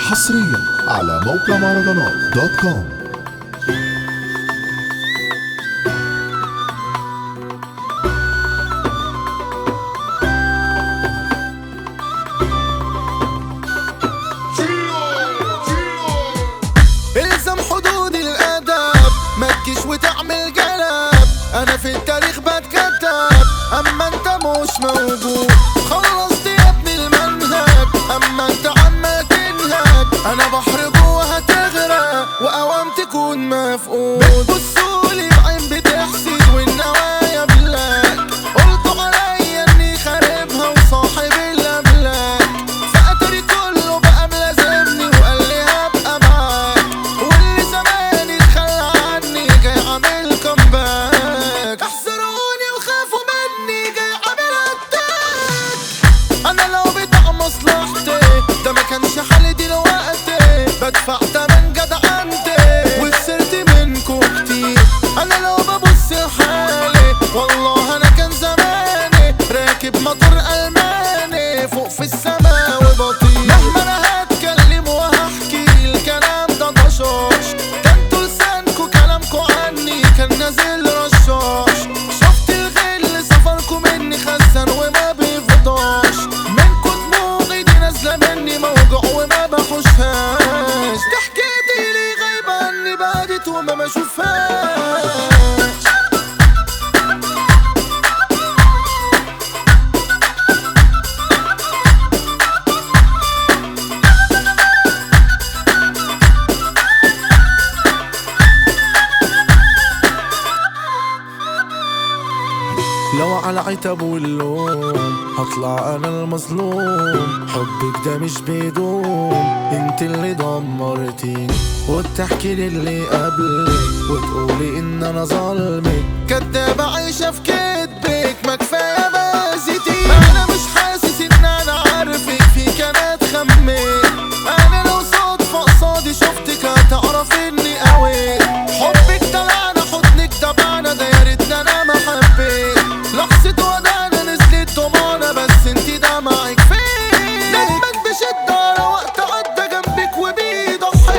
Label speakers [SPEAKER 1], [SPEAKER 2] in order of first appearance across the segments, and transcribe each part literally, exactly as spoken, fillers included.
[SPEAKER 1] حصريا على موقع مهرجانات دوت كوم.
[SPEAKER 2] الزم حدود الادب ما تجيش وتعمل جلب، انا في التاريخ بتكتب اما انت مش موجود. خلصت يا ابني المنهج اما انت عمال تنهج، انا بحر جوه هتغرق واوام تكون مفقود. بتبصولي بعين بتحسد والنوايا بلاك، قلتوا عليا اني خاربها وصاحب الاملاك، فقتري كله بقى ملازمني وقال لي هبقى معاك، واللي زماني اتخلى عني جاي عامل كومباك. احذروني وخافوا مني جاي عامل اتاك، انا لو بتاع مصلحتي ده ما كانش حالي دلوقتي، بدفع تمن جدعنتي وخسرت منكو كتير. انا لو ببص لحالي والله انا كان زماني راكب موتور الماني فوق في السما وبطير. مهما انا هتكلم وهحكي الكلام ده طشاش، كنتوا لسانكو كلامكو عني كان نازل رشاش. شفت الغل سفركو مني خزن وما بيفضاش، منكو دموعي دي نازله مني موجوع وما بحوشهاش. ضحكتي لي غايبه عني بعدت وما بشوفهاش. لو على عتب واللوم هطلع انا المظلوم، حبك ده مش بيدوم، انت اللي دمرتيني وبتحكي للي قبلي وتقولي ان انا ظالمك. كدابة عايشة في كدبك ما كفاية بازتي، انا مش حاسس ان انا عارفك فيك انا اتخميت. انا لو صدفة قصادي شفتك هتعرف اني قويت، حبك طلعنا حضنك تبعنا ده يا ريتنا انا ما حبيت. لحظة ودانا نزلت دموعنا بس انتي دمعك فين، دمك بشدة على وقت عدى جنبك وبيه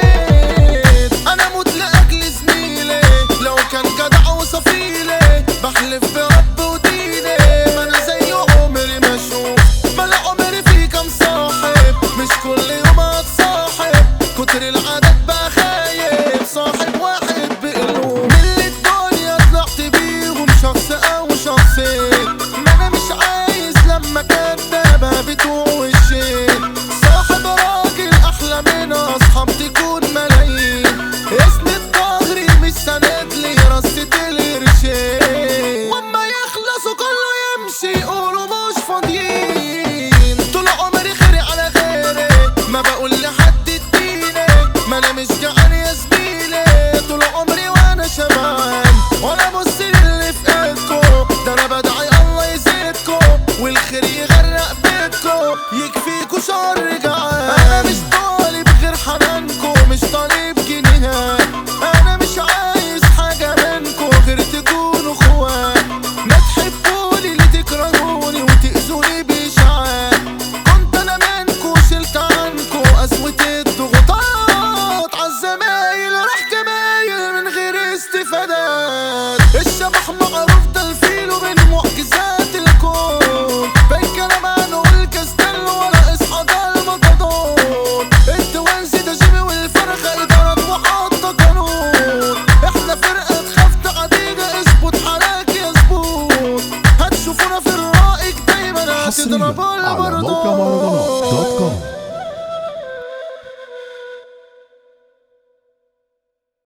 [SPEAKER 2] ضحيت. انا موت لاجل زميلي لو كان جدع وصفيلي، بحلف برب وديني ما انا زي عمري ما اشوف. ما لا عمري في كام صاحب مش كل يوم هتصاحب، كتر العدد بقى خايب صاحب واحد بقلوب. من اللي الدنيا طلعت بيهم شخص او شخصين، ما انا مش عايز لما كدابة بتوع وشين. صاحب راجل احلى من اصحاب تكون ملايين، اسند ظهري مش سند لي رصة القرشين، واما يخلصوا كله يمشي يقولوا مش فاضيين. طول عمري خيري على غيري ما بقول لحد اديني، ما انا مش جعان يا زميلي طول عمري وانا شبعان، ولا بص للي في ايدكو ده انا بدعي الله يزيدكو والخير يغرق بيتكو يكفيكو شر جعان. انا مش طالب غير حنانكو مش طالب جنيهات، انا مش عايز حاجة منكو غير تكونوا اخوات. ما تحبوني اللي تكرهوني وتأذوني بإشاعات، كنت انا منكو شلت عنكو قسوة الضغوطات. عالزمايل راح جمايل من غير استفادات، الشبح معروف ده الفيل ومن معجزات الكون، باين كلام عنه والكاستيل ولا اصحى ده المطادون. التوانسي ده جيمي والفرخة ادارات وحاطة قانون، احنا فرقة تخاف تعدينا اظبط حالك يا زبون. هتشوفونا في الرائق دايما
[SPEAKER 1] حصريا
[SPEAKER 2] هتضربوا
[SPEAKER 1] على موقع
[SPEAKER 2] البردون.
[SPEAKER 1] مهرجانات دوت كوم.